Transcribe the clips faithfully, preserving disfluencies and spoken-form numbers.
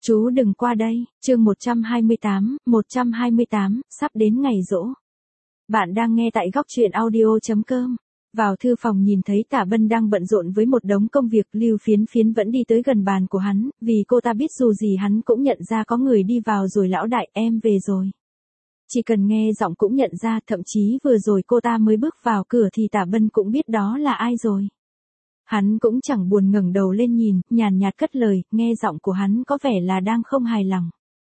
Chú đừng qua đây, chương một trăm hai mươi tám, một trăm hai mươi tám, sắp đến ngày giỗ. Bạn đang nghe tại góc truyện audio chấm com. Vào thư phòng nhìn thấy Tả Bân đang bận rộn với một đống công việc, Lưu Phiến Phiến vẫn đi tới gần bàn của hắn, vì cô ta biết dù gì hắn cũng nhận ra có người đi vào rồi. Lão đại, em về rồi. Chỉ cần nghe giọng cũng nhận ra, thậm chí vừa rồi cô ta mới bước vào cửa thì Tả Bân cũng biết đó là ai rồi. Hắn cũng chẳng buồn ngẩng đầu lên nhìn, nhàn nhạt cất lời, nghe giọng của hắn có vẻ là đang không hài lòng.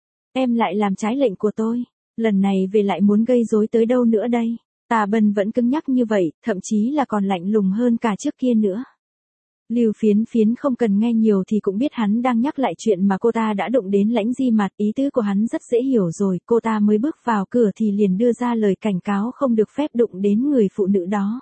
Em lại làm trái lệnh của tôi, lần này về lại muốn gây rối tới đâu nữa đây? Tả Bân vẫn cứng nhắc như vậy, thậm chí là còn lạnh lùng hơn cả trước kia nữa. Lưu Phiến Phiến không cần nghe nhiều thì cũng biết hắn đang nhắc lại chuyện mà cô ta đã đụng đến Lãnh Di Mạt, ý tứ của hắn rất dễ hiểu rồi, cô ta mới bước vào cửa thì liền đưa ra lời cảnh cáo không được phép đụng đến người phụ nữ đó.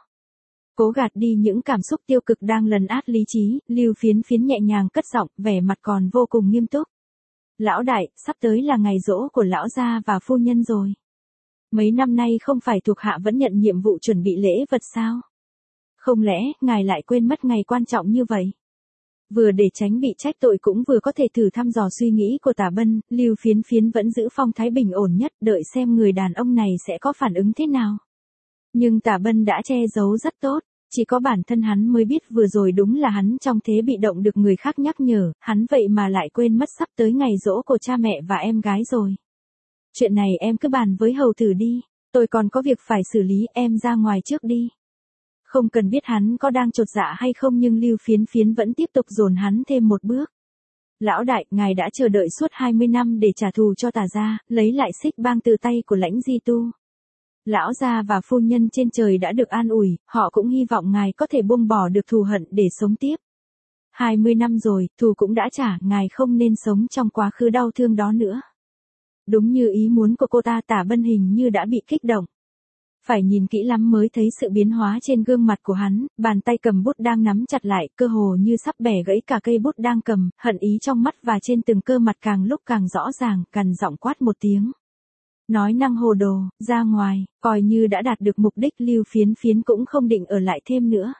Cố gạt đi những cảm xúc tiêu cực đang lấn át lý trí, Lưu Phiến Phiến nhẹ nhàng cất giọng, vẻ mặt còn vô cùng nghiêm túc. Lão đại, sắp tới là ngày giỗ của lão gia và phu nhân rồi. Mấy năm nay không phải thuộc hạ vẫn nhận nhiệm vụ chuẩn bị lễ vật sao? Không lẽ, ngài lại quên mất ngày quan trọng như vậy? Vừa để tránh bị trách tội cũng vừa có thể thử thăm dò suy nghĩ của Tả Bân, Lưu Phiến Phiến vẫn giữ phong thái bình ổn nhất, đợi xem người đàn ông này sẽ có phản ứng thế nào. Nhưng Tả Bân đã che giấu rất tốt. Chỉ có bản thân hắn mới biết vừa rồi đúng là hắn trong thế bị động được người khác nhắc nhở, hắn vậy mà lại quên mất sắp tới ngày giỗ của cha mẹ và em gái rồi. Chuyện này em cứ bàn với hầu tử đi, tôi còn có việc phải xử lý, em ra ngoài trước đi. Không cần biết hắn có đang chột dạ hay không nhưng Lưu Phiến Phiến vẫn tiếp tục dồn hắn thêm một bước. Lão đại, ngài đã chờ đợi suốt hai mươi năm để trả thù cho Tả gia, lấy lại xích bang từ tay của Lãnh Di Tu. Lão gia và phu nhân trên trời đã được an ủi, họ cũng hy vọng ngài có thể buông bỏ được thù hận để sống tiếp. hai mươi năm rồi, thù cũng đã trả, ngài không nên sống trong quá khứ đau thương đó nữa. Đúng như ý muốn của cô ta, Tả Bân hình như đã bị kích động. Phải nhìn kỹ lắm mới thấy sự biến hóa trên gương mặt của hắn, bàn tay cầm bút đang nắm chặt lại, cơ hồ như sắp bẻ gãy cả cây bút đang cầm, hận ý trong mắt và trên từng cơ mặt càng lúc càng rõ ràng, gằn giọng quát một tiếng. Nói năng hồ đồ, ra ngoài, coi như đã đạt được mục đích. Lưu Phiến Phiến cũng không định ở lại thêm nữa.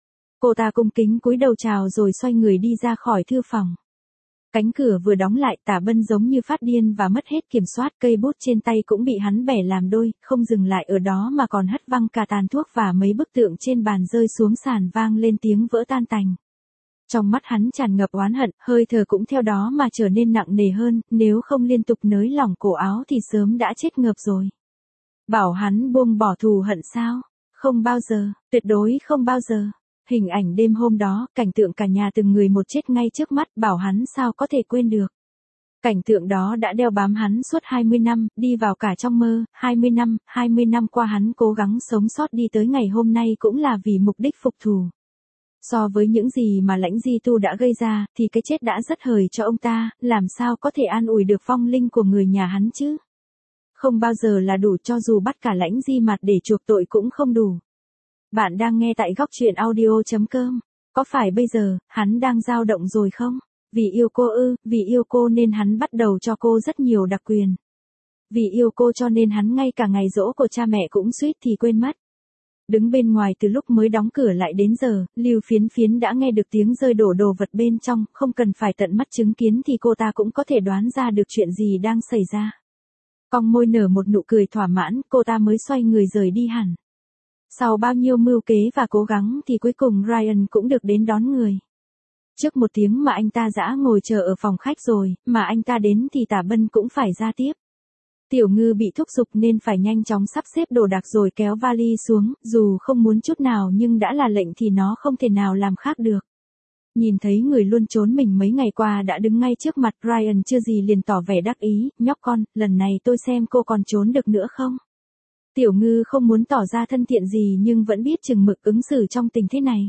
Cô ta cung kính cúi đầu chào rồi xoay người đi ra khỏi thư phòng. Cánh cửa vừa đóng lại, Tả Bân giống như phát điên và mất hết kiểm soát, cây bút trên tay cũng bị hắn bẻ làm đôi, không dừng lại ở đó mà còn hất văng cả tàn thuốc và mấy bức tượng trên bàn rơi xuống sàn vang lên tiếng vỡ tan tành. Trong mắt hắn tràn ngập oán hận, hơi thở cũng theo đó mà trở nên nặng nề hơn, nếu không liên tục nới lỏng cổ áo thì sớm đã chết ngợp rồi. Bảo hắn buông bỏ thù hận sao? Không bao giờ, tuyệt đối không bao giờ. Hình ảnh đêm hôm đó, cảnh tượng cả nhà từng người một chết ngay trước mắt, bảo hắn sao có thể quên được. Cảnh tượng đó đã đeo bám hắn suốt hai mươi năm, đi vào cả trong mơ, hai mươi năm, hai mươi năm qua hắn cố gắng sống sót đi tới ngày hôm nay cũng là vì mục đích phục thù. So với những gì mà Lãnh Di Tu đã gây ra, thì cái chết đã rất hời cho ông ta, làm sao có thể an ủi được vong linh của người nhà hắn chứ? Không bao giờ là đủ, cho dù bắt cả Lãnh Di Mạt để chuộc tội cũng không đủ. Bạn đang nghe tại góc truyện audio chấm com. Có phải bây giờ, hắn đang dao động rồi không? Vì yêu cô ư, vì yêu cô nên hắn bắt đầu cho cô rất nhiều đặc quyền. Vì yêu cô cho nên hắn ngay cả ngày giỗ của cha mẹ cũng suýt thì quên mất. Đứng bên ngoài từ lúc mới đóng cửa lại đến giờ, Lưu Phiến Phiến đã nghe được tiếng rơi đổ đồ vật bên trong, không cần phải tận mắt chứng kiến thì cô ta cũng có thể đoán ra được chuyện gì đang xảy ra. Cong môi nở một nụ cười thỏa mãn, cô ta mới xoay người rời đi hẳn. Sau bao nhiêu mưu kế và cố gắng thì cuối cùng Ryan cũng được đến đón người. Trước một tiếng mà anh ta dã ngồi chờ ở phòng khách rồi, mà anh ta đến thì Tả Bân cũng phải ra tiếp. Tiểu Ngư bị thúc giục nên phải nhanh chóng sắp xếp đồ đạc rồi kéo vali xuống, dù không muốn chút nào nhưng đã là lệnh thì nó không thể nào làm khác được. Nhìn thấy người luôn trốn mình mấy ngày qua đã đứng ngay trước mặt, Ryan chưa gì liền tỏ vẻ đắc ý, nhóc con, lần này tôi xem cô còn trốn được nữa không? Tiểu Ngư không muốn tỏ ra thân thiện gì nhưng vẫn biết chừng mực ứng xử trong tình thế này.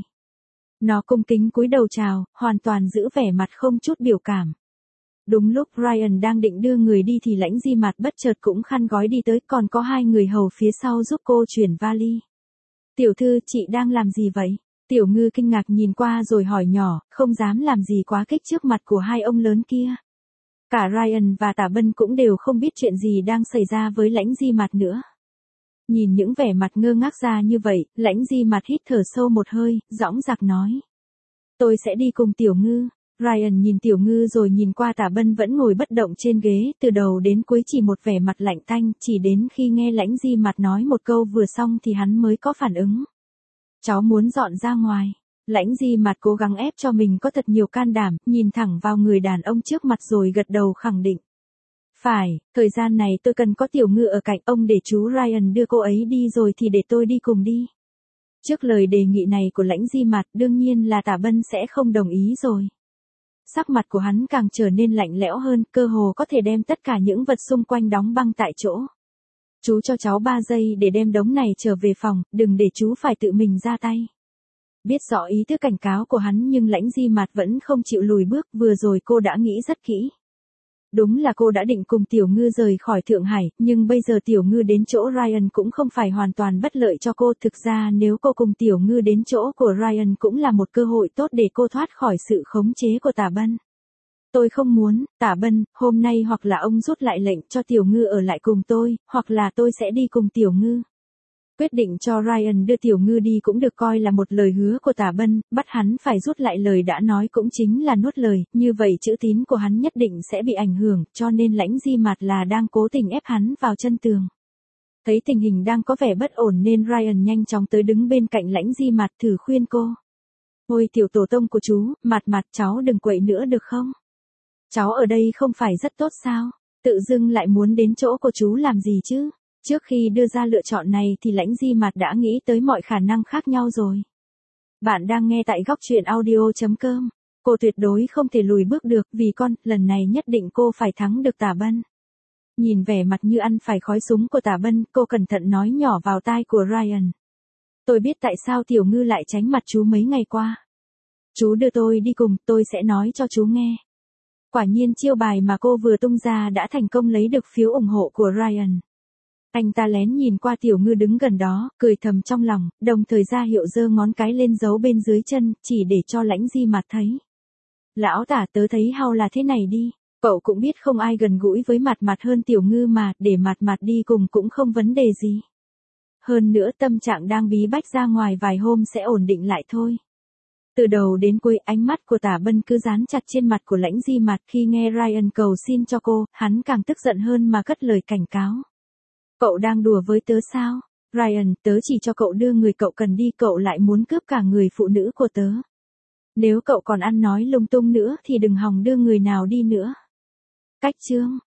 Nó cung kính cúi đầu chào, hoàn toàn giữ vẻ mặt không chút biểu cảm. Đúng lúc Ryan đang định đưa người đi thì Lãnh Di Mạt bất chợt cũng khăn gói đi tới, còn có hai người hầu phía sau giúp cô chuyển vali. Tiểu thư, chị đang làm gì vậy? Tiểu Ngư kinh ngạc nhìn qua rồi hỏi nhỏ, không dám làm gì quá kích trước mặt của hai ông lớn kia. Cả Ryan và Tả Bân cũng đều không biết chuyện gì đang xảy ra với Lãnh Di Mạt nữa. Nhìn những vẻ mặt ngơ ngác ra như vậy, Lãnh Di Mạt hít thở sâu một hơi, dõng dạc nói. Tôi sẽ đi cùng Tiểu Ngư. Ryan nhìn Tiểu Ngư rồi nhìn qua Tả Bân vẫn ngồi bất động trên ghế, từ đầu đến cuối chỉ một vẻ mặt lạnh tanh, chỉ đến khi nghe Lãnh Di Mạt nói một câu vừa xong thì hắn mới có phản ứng. Cháu muốn dọn ra ngoài. Lãnh Di Mạt cố gắng ép cho mình có thật nhiều can đảm, nhìn thẳng vào người đàn ông trước mặt rồi gật đầu khẳng định. Phải, thời gian này tôi cần có Tiểu Ngư ở cạnh ông, để chú Ryan đưa cô ấy đi rồi thì để tôi đi cùng đi. Trước lời đề nghị này của Lãnh Di Mạt, đương nhiên là Tả Bân sẽ không đồng ý rồi. Sắc mặt của hắn càng trở nên lạnh lẽo hơn, cơ hồ có thể đem tất cả những vật xung quanh đóng băng tại chỗ. Chú cho cháu ba giây để đem đống này trở về phòng, đừng để chú phải tự mình ra tay. Biết rõ ý thức cảnh cáo của hắn nhưng Lãnh Di Mạt vẫn không chịu lùi bước, vừa rồi cô đã nghĩ rất kỹ. Đúng là cô đã định cùng Tiểu Ngư rời khỏi Thượng Hải, nhưng bây giờ Tiểu Ngư đến chỗ Ryan cũng không phải hoàn toàn bất lợi cho cô. Thực ra nếu cô cùng Tiểu Ngư đến chỗ của Ryan cũng là một cơ hội tốt để cô thoát khỏi sự khống chế của Tả Bân. Tôi không muốn, Tả Bân, hôm nay hoặc là ông rút lại lệnh cho Tiểu Ngư ở lại cùng tôi, hoặc là tôi sẽ đi cùng Tiểu Ngư. Quyết định cho Ryan đưa Tiểu Ngư đi cũng được coi là một lời hứa của Tả Bân, bắt hắn phải rút lại lời đã nói cũng chính là nuốt lời, như vậy chữ tín của hắn nhất định sẽ bị ảnh hưởng, cho nên Lãnh Di Mạt là đang cố tình ép hắn vào chân tường. Thấy tình hình đang có vẻ bất ổn nên Ryan nhanh chóng tới đứng bên cạnh Lãnh Di Mạt thử khuyên cô. Ôi tiểu tổ tông của chú, Mạt Mạt cháu đừng quậy nữa được không? Cháu ở đây không phải rất tốt sao? Tự dưng lại muốn đến chỗ của chú làm gì chứ? Trước khi đưa ra lựa chọn này thì Lãnh Di Mạt đã nghĩ tới mọi khả năng khác nhau rồi. Bạn đang nghe tại góc truyện audio chấm com. Cô tuyệt đối không thể lùi bước được, vì con, lần này nhất định cô phải thắng được Tả Bân. Nhìn vẻ mặt như ăn phải khói súng của Tả Bân, cô cẩn thận nói nhỏ vào tai của Ryan. Tôi biết tại sao Tiểu Ngư lại tránh mặt chú mấy ngày qua. Chú đưa tôi đi cùng, tôi sẽ nói cho chú nghe. Quả nhiên chiêu bài mà cô vừa tung ra đã thành công lấy được phiếu ủng hộ của Ryan. Anh ta lén nhìn qua Tiểu Ngư đứng gần đó, cười thầm trong lòng, đồng thời ra hiệu giơ ngón cái lên giấu bên dưới chân, chỉ để cho Lãnh Di Mạt thấy. Lão Tả, tớ thấy hao là thế này đi, cậu cũng biết không ai gần gũi với Mạt Mạt hơn Tiểu Ngư mà, để Mạt Mạt đi cùng cũng không vấn đề gì. Hơn nữa tâm trạng đang bí bách ra ngoài vài hôm sẽ ổn định lại thôi. Từ đầu đến cuối ánh mắt của Tả Bân cứ dán chặt trên mặt của Lãnh Di Mạt, khi nghe Ryan cầu xin cho cô, hắn càng tức giận hơn mà cất lời cảnh cáo. Cậu đang đùa với tớ sao? Ryan, tớ chỉ cho cậu đưa người cậu cần đi, cậu lại muốn cướp cả người phụ nữ của tớ. Nếu cậu còn ăn nói lung tung nữa thì đừng hòng đưa người nào đi nữa. Cách chương